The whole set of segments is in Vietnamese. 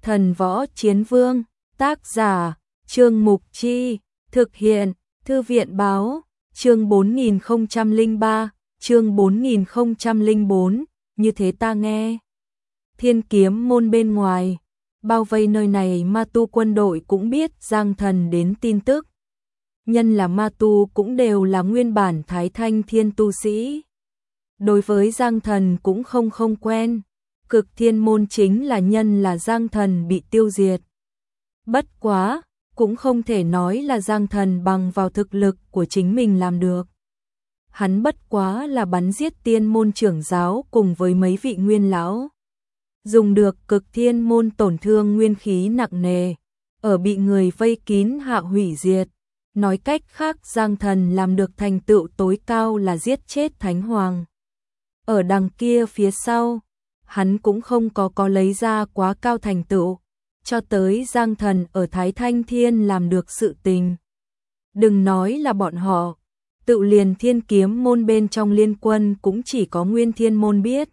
Thần Võ Chiến Vương, tác giả, Trương Mục Chi, thực hiện, Thư viện Báo, chương 4003, chương 4004, như thế ta nghe. Thiên Kiếm Môn bên ngoài, bao vây nơi này ma tu quân đội cũng biết Giang Thần đến tin tức. Nhân là ma tu cũng đều là nguyên bản Thái Thanh Thiên tu sĩ. Đối với Giang Thần cũng không quen. Cực Thiên Môn chính là nhân là Giang Thần bị tiêu diệt. Bất quá, cũng không thể nói là Giang Thần bằng vào thực lực của chính mình làm được. Hắn bất quá là bắn giết Tiên Môn trưởng giáo cùng với mấy vị nguyên lão. Dùng được Cực Thiên Môn tổn thương nguyên khí nặng nề, ở bị người vây kín hạ hủy diệt. Nói cách khác Giang Thần làm được thành tựu tối cao là giết chết Thánh Hoàng. Ở đằng kia phía sau, hắn cũng không có lấy ra quá cao thành tựu, cho tới Giang Thần ở Thái Thanh Thiên làm được sự tình. Đừng nói là bọn họ, tự liền Thiên Kiếm Môn bên trong liên quân cũng chỉ có Nguyên Thiên Môn biết.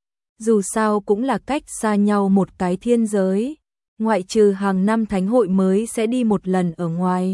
Dù sao cũng là cách xa nhau một cái thiên giới, ngoại trừ hàng năm thánh hội mới sẽ đi một lần ở ngoài.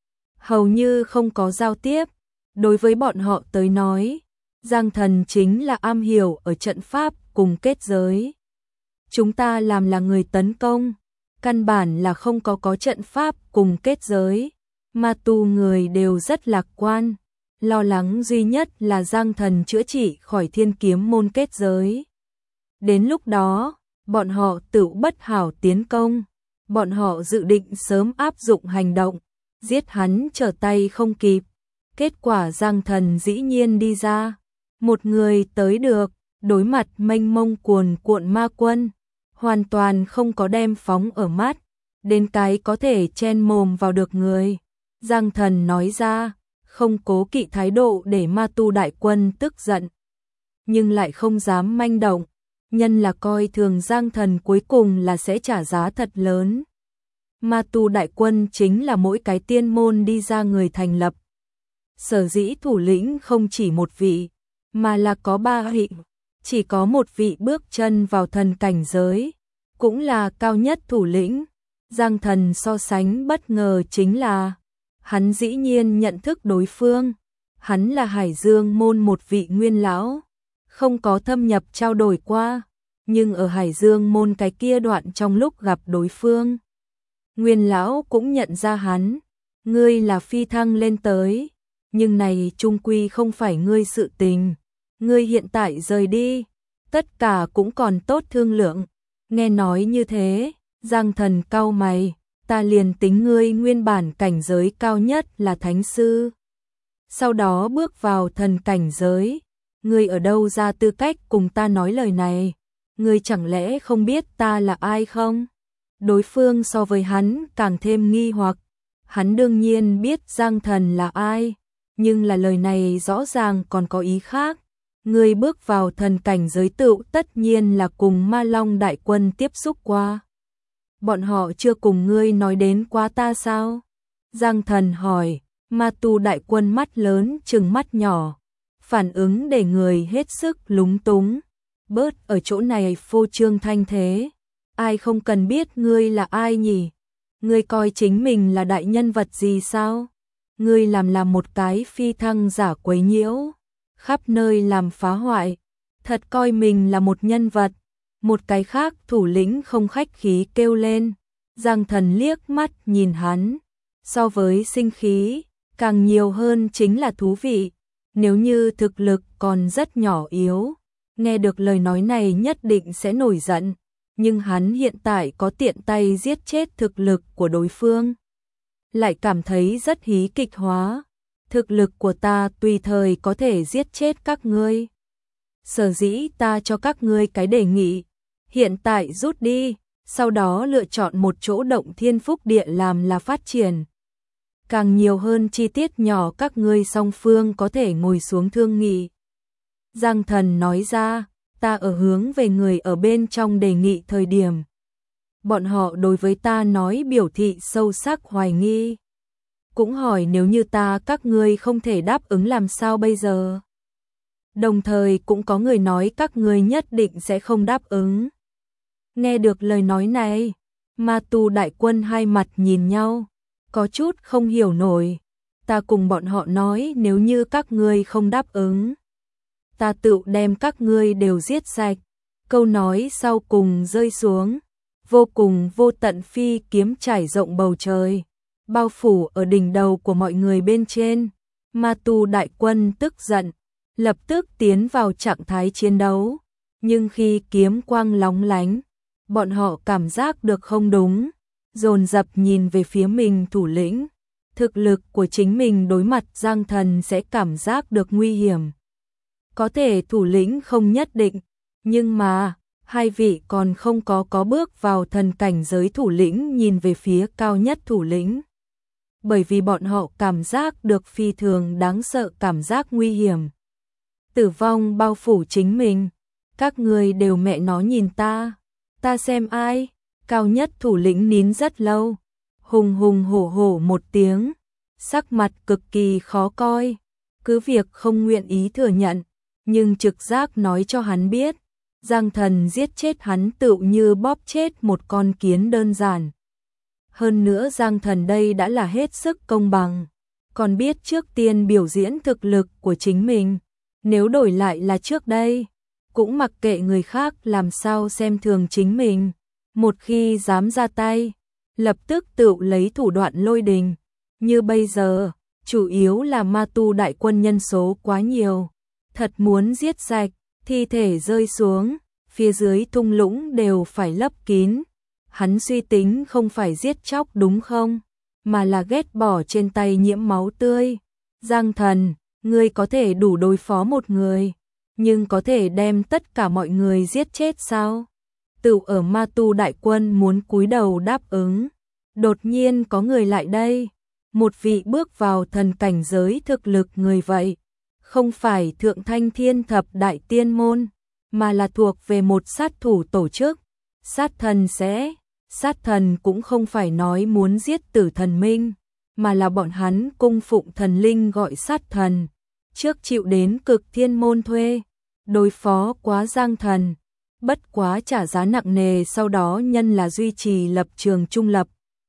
Hầu như không có giao tiếp, đối với bọn họ tới nói, Giang Thần chính là am hiểu ở trận pháp cùng kết giới. Chúng ta làm là người tấn công, căn bản là không có trận pháp cùng kết giới, ma tu người đều rất lạc quan, lo lắng duy nhất là Giang Thần chữa trị khỏi Thiên Kiếm Môn kết giới. Đến lúc đó, bọn họ tự bất hảo tiến công, bọn họ dự định sớm áp dụng hành động, giết hắn trở tay không kịp. Kết quả Giang Thần dĩ nhiên đi ra, một người tới được, đối mặt mênh mông cuồn cuộn ma quân, hoàn toàn không có đem phóng ở mắt, đến cái có thể chen mồm vào được người. Giang Thần nói ra, không cố kỵ thái độ để ma tu đại quân tức giận, nhưng lại không dám manh động, nhân là coi thường Giang Thần cuối cùng là sẽ trả giá thật lớn. Ma tu đại quân chính là mỗi cái tiên môn đi ra người thành lập. Sở dĩ thủ lĩnh không chỉ một vị, mà là có ba vị, chỉ có một vị bước chân vào thần cảnh giới, cũng là cao nhất thủ lĩnh. Giang Thần so sánh bất ngờ chính là, hắn dĩ nhiên nhận thức đối phương, hắn là Hải Dương Môn một vị nguyên lão, không có thâm nhập trao đổi qua, nhưng ở Hải Dương Môn cái kia đoạn trong lúc gặp đối phương, nguyên lão cũng nhận ra hắn, ngươi là phi thăng lên tới, nhưng này chung quy không phải ngươi sự tình, ngươi hiện tại rời đi, tất cả cũng còn tốt thương lượng. Nghe nói như thế, Giang Thần cau mày, ta liền tính ngươi nguyên bản cảnh giới cao nhất là thánh sư, sau đó bước vào thần cảnh giới, ngươi ở đâu ra tư cách cùng ta nói lời này, ngươi chẳng lẽ không biết ta là ai không? Đối phương so với hắn càng thêm nghi hoặc, hắn đương nhiên biết Giang Thần là ai, nhưng là lời này rõ ràng còn có ý khác. Ngươi bước vào thần cảnh giới tựu tất nhiên là cùng Ma Long đại quân tiếp xúc qua. Bọn họ chưa cùng ngươi nói đến qua ta sao? Giang Thần hỏi, ma tu đại quân mắt lớn trừng mắt nhỏ, phản ứng để người hết sức lúng túng. Bớt ở chỗ này phô trương thanh thế, ai không cần biết ngươi là ai nhỉ? Ngươi coi chính mình là đại nhân vật gì sao? Ngươi làm một cái phi thăng giả quấy nhiễu, khắp nơi làm phá hoại, thật coi mình là một nhân vật. Một cái khác thủ lĩnh không khách khí kêu lên. Giang Thần liếc mắt nhìn hắn, so với sinh khí, càng nhiều hơn chính là thú vị. Nếu như thực lực còn rất nhỏ yếu, nghe được lời nói này nhất định sẽ nổi giận, nhưng hắn hiện tại có tiện tay giết chết thực lực của đối phương, lại cảm thấy rất hí kịch hóa. Thực lực của ta tùy thời có thể giết chết các ngươi. Sở dĩ ta cho các ngươi cái đề nghị, hiện tại rút đi, sau đó lựa chọn một chỗ động thiên phúc địa làm là phát triển. Càng nhiều hơn chi tiết nhỏ các ngươi song phương có thể ngồi xuống thương nghị. Giang Thần nói ra, ta ở hướng về người ở bên trong đề nghị thời điểm. Bọn họ đối với ta nói biểu thị sâu sắc hoài nghi. Cũng hỏi nếu như ta các ngươi không thể đáp ứng làm sao bây giờ. Đồng thời cũng có người nói các ngươi nhất định sẽ không đáp ứng. Nghe được lời nói này, Ma tu đại quân hai mặt nhìn nhau, có chút không hiểu nổi. Ta cùng bọn họ nói nếu như các ngươi không đáp ứng, ta tự đem các ngươi đều giết sạch. Câu nói sau cùng rơi xuống, vô cùng vô tận phi kiếm trải rộng bầu trời, bao phủ ở đỉnh đầu của mọi người bên trên. Ma tu đại quân tức giận, lập tức tiến vào trạng thái chiến đấu, nhưng khi kiếm quang lóng lánh, bọn họ cảm giác được không đúng, dồn dập nhìn về phía mình thủ lĩnh. Thực lực của chính mình đối mặt Giang Thần sẽ cảm giác được nguy hiểm. Có thể thủ lĩnh không nhất định, nhưng mà hai vị còn không có bước vào thần cảnh giới thủ lĩnh nhìn về phía cao nhất thủ lĩnh. Bởi vì bọn họ cảm giác được phi thường đáng sợ cảm giác nguy hiểm. Tử vong bao phủ chính mình, các người đều mẹ nó nhìn ta xem ai. Cao nhất thủ lĩnh nín rất lâu, hùng hùng hổ hổ một tiếng, sắc mặt cực kỳ khó coi, cứ việc không nguyện ý thừa nhận, nhưng trực giác nói cho hắn biết, Giang Thần giết chết hắn tựu như bóp chết một con kiến đơn giản. Hơn nữa Giang Thần đây đã là hết sức công bằng, còn biết trước tiên biểu diễn thực lực của chính mình, nếu đổi lại là trước đây, cũng mặc kệ người khác làm sao xem thường chính mình, một khi dám ra tay, lập tức tự lấy thủ đoạn lôi đình. Như bây giờ, chủ yếu là ma tu đại quân nhân số quá nhiều, thật muốn giết sạch, thi thể rơi xuống, phía dưới thung lũng đều phải lấp kín. Hắn suy tính không phải giết chóc đúng không, mà là ghét bỏ trên tay nhiễm máu tươi. Giang Thần, ngươi có thể đủ đối phó một người, nhưng có thể đem tất cả mọi người giết chết sao? Tựu ở ma tu đại quân muốn cúi đầu đáp ứng, đột nhiên có người lại đây, một vị bước vào thần cảnh giới thực lực người vậy, không phải Thượng Thanh Thiên Thập Đại Tiên Môn, mà là thuộc về một sát thủ tổ chức. Sát thần cũng không phải nói muốn giết tử thần minh, mà là bọn hắn cung phụng thần linh gọi sát thần, trước chịu đến Cực Thiên Môn thuê, đối phó quá Giang Thần, bất quá trả giá nặng nề, sau đó nhân là duy trì lập trường trung lập,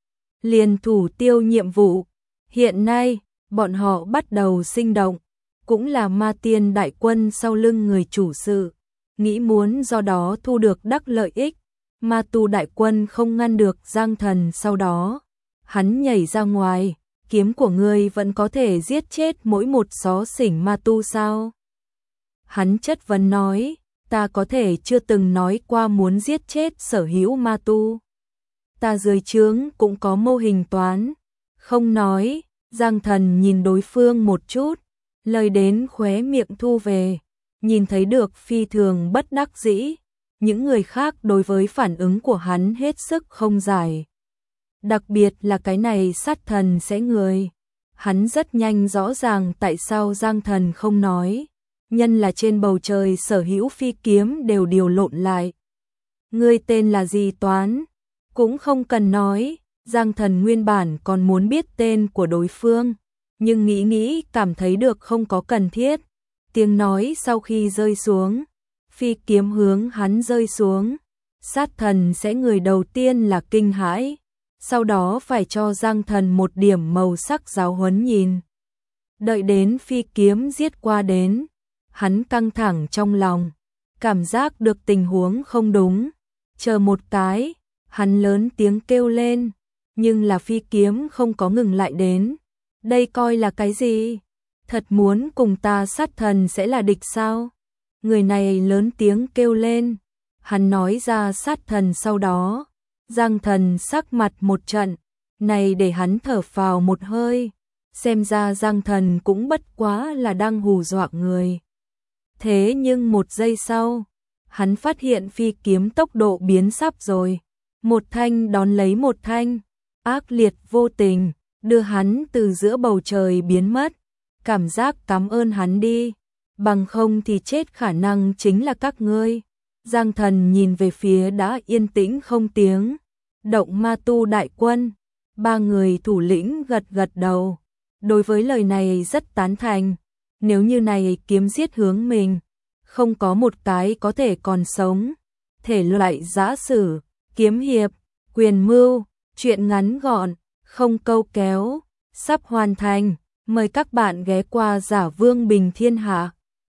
liền thủ tiêu nhiệm vụ. Hiện nay, bọn họ bắt đầu sinh động, cũng là ma tiên đại quân sau lưng người chủ sự, nghĩ muốn do đó thu được đắc lợi ích. Ma tu đại quân không ngăn được Giang Thần, sau đó hắn nhảy ra ngoài, kiếm của ngươi vẫn có thể giết chết mỗi một xó xỉnh ma tu sao? Hắn chất vấn nói, ta có thể chưa từng nói qua muốn giết chết sở hữu ma tu. Ta dưới trướng cũng có mô hình toán, không nói. Giang Thần nhìn đối phương một chút, lời đến khóe miệng thu về, nhìn thấy được phi thường bất đắc dĩ. Những người khác đối với phản ứng của hắn hết sức không giải. Đặc biệt là cái này sát thần sẽ người. Hắn rất nhanh rõ ràng tại sao Giang Thần không nói. Nhân là trên bầu trời sở hữu phi kiếm đều điều lộn lại. Ngươi tên là gì toán? Cũng không cần nói. Giang Thần nguyên bản còn muốn biết tên của đối phương, nhưng nghĩ cảm thấy được không có cần thiết. Tiếng nói sau khi rơi xuống, phi kiếm hướng hắn rơi xuống, sát thần sẽ người đầu tiên là kinh hãi, sau đó phải cho Giang Thần một điểm màu sắc giáo huấn nhìn. Đợi đến phi kiếm giết qua đến, hắn căng thẳng trong lòng, cảm giác được tình huống không đúng, chờ một cái, hắn lớn tiếng kêu lên, nhưng là phi kiếm không có ngừng lại đến. Đây coi là cái gì? Thật muốn cùng ta sát thần sẽ là địch sao? Người này lớn tiếng kêu lên, hắn nói ra sát thần, sau đó Giang Thần sắc mặt một trận, này để hắn thở phào một hơi, xem ra Giang Thần cũng bất quá là đang hù dọa người. Thế nhưng một giây sau, hắn phát hiện phi kiếm tốc độ biến sắp rồi, một thanh đón lấy một thanh, ác liệt vô tình, đưa hắn từ giữa bầu trời biến mất. Cảm giác cảm ơn hắn đi, bằng không thì chết khả năng chính là các ngươi. Giang Thần nhìn về phía đã yên tĩnh không tiếng động ma tu đại quân, ba người thủ lĩnh gật gật đầu, đối với lời này rất tán thành. Nếu như này kiếm giết hướng mình, không có một cái có thể còn sống. Thể loại giã sử, kiếm hiệp, Quyền mưu, chuyện ngắn gọn, không câu kéo, sắp hoàn thành. Mời các bạn ghé qua Giả Vương Bình Thiên Hạ.